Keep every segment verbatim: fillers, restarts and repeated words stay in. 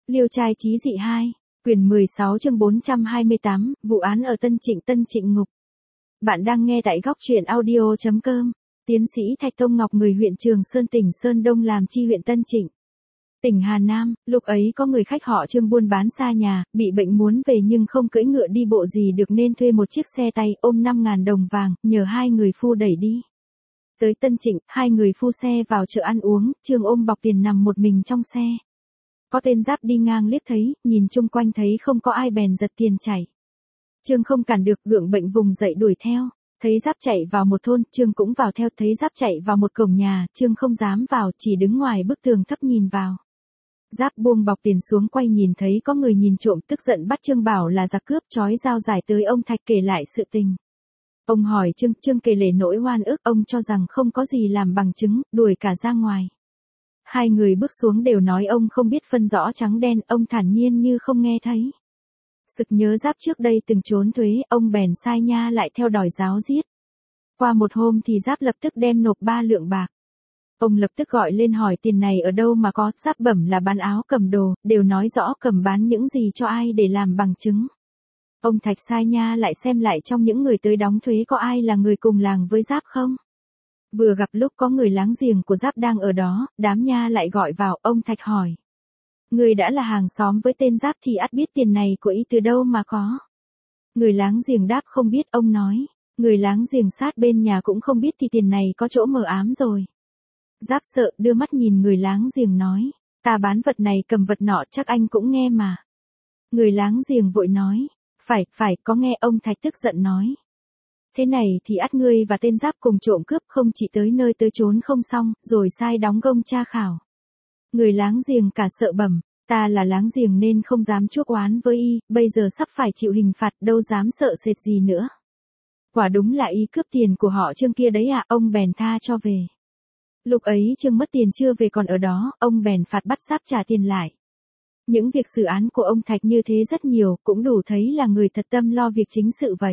Liêu trai chí dị hai, quyển mười sáu chương bốn trăm hai mươi tám, vụ án ở Tân Trịnh Tân Trịnh ngục. Bạn đang nghe tại góc truyện audio chấm com. Tiến sĩ Thạch Tông Ngọc người huyện Trường Sơn tỉnh Sơn Đông làm chi huyện Tân Trịnh, tỉnh Hà Nam, lúc ấy có người khách họ Trương buôn bán xa nhà, bị bệnh muốn về nhưng không cưỡi ngựa đi bộ gì được nên thuê một chiếc xe tay ôm năm ngàn đồng vàng, nhờ hai người phu đẩy đi. Tới Tân Trịnh, hai người phu xe vào chợ ăn uống, Trương ôm bọc tiền nằm một mình trong xe. Có tên Giáp đi ngang liếc thấy, nhìn chung quanh thấy không có ai bèn giật tiền chạy. Trương không cản được, gượng bệnh vùng dậy đuổi theo. Thấy Giáp chạy vào một thôn, Trương cũng vào theo. Thấy Giáp chạy vào một cổng nhà, Trương không dám vào, chỉ đứng ngoài bức tường thấp nhìn vào. Giáp buông bọc tiền xuống quay nhìn thấy có người nhìn trộm, tức giận bắt Trương bảo là giặc cướp, trói dao giải tới ông Thạch kể lại sự tình. Ông hỏi Trương, Trương kể lể nỗi oan ức, ông cho rằng không có gì làm bằng chứng, đuổi cả ra ngoài. Hai người bước xuống đều nói ông không biết phân rõ trắng đen, ông thản nhiên như không nghe thấy. Sực nhớ Giáp trước đây từng trốn thuế, ông bèn sai nha lại theo đòi giáo giết. Qua một hôm thì Giáp lập tức đem nộp ba lượng bạc. Ông lập tức gọi lên hỏi tiền này ở đâu mà có. Giáp bẩm là bán áo cầm đồ, đều nói rõ cầm bán những gì cho ai để làm bằng chứng. Ông Thạch sai nha lại xem lại trong những người tới đóng thuế có ai là người cùng làng với Giáp không. Vừa gặp lúc có người láng giềng của Giáp đang ở đó, đám nha lại gọi vào. Ông Thạch hỏi: người đã là hàng xóm với tên Giáp thì ắt biết tiền này của y từ đâu mà có. Người láng giềng đáp không biết. Ông nói: người láng giềng sát bên nhà cũng không biết thì tiền này có chỗ mờ ám rồi. Giáp sợ, đưa mắt nhìn người láng giềng nói: ta bán vật này cầm vật nọ chắc anh cũng nghe mà. Người láng giềng vội nói: phải, phải, có nghe. Ông Thạch tức giận nói: thế này thì ắt ngươi và tên Giáp cùng trộm cướp, không chỉ tới nơi tới chốn không xong, rồi sai đóng gông tra khảo. Người láng giềng cả sợ bẩm: ta là láng giềng nên không dám chuốc oán với y, bây giờ sắp phải chịu hình phạt, đâu dám sợ sệt gì nữa. Quả đúng là y cướp tiền của họ Trương kia đấy ạ. Ông bèn tha cho về. Lúc ấy Trương mất tiền chưa về còn ở đó, ông bèn phạt bắt Giáp trả tiền lại. Những việc xử án của ông Thạch như thế rất nhiều, cũng đủ thấy là người thật tâm lo việc chính sự vậy.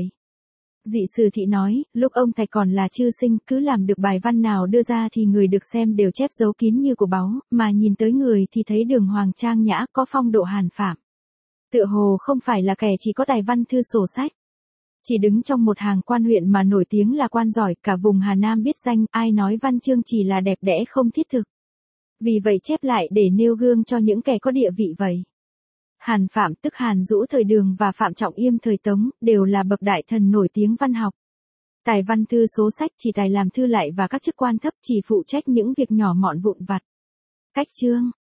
Dị sử thị nói, lúc ông Thạch còn là chư sinh, cứ làm được bài văn nào đưa ra thì người được xem đều chép dấu kín như của báu, mà nhìn tới người thì thấy đường hoàng trang nhã, có phong độ hàn phạm. Tựa hồ không phải là kẻ chỉ có tài văn thư sổ sách. Chỉ đứng trong một hàng quan huyện mà nổi tiếng là quan giỏi, cả vùng Hà Nam biết danh, ai nói văn chương chỉ là đẹp đẽ không thiết thực. Vì vậy chép lại để nêu gương cho những kẻ có địa vị vậy. Hàn Phạm tức Hàn Dũ thời Đường và Phạm Trọng Yêm thời Tống, đều là bậc đại thần nổi tiếng văn học. Tài văn thư số sách chỉ tài làm thư lại và các chức quan thấp chỉ phụ trách những việc nhỏ mọn vụn vặt. Cách chương,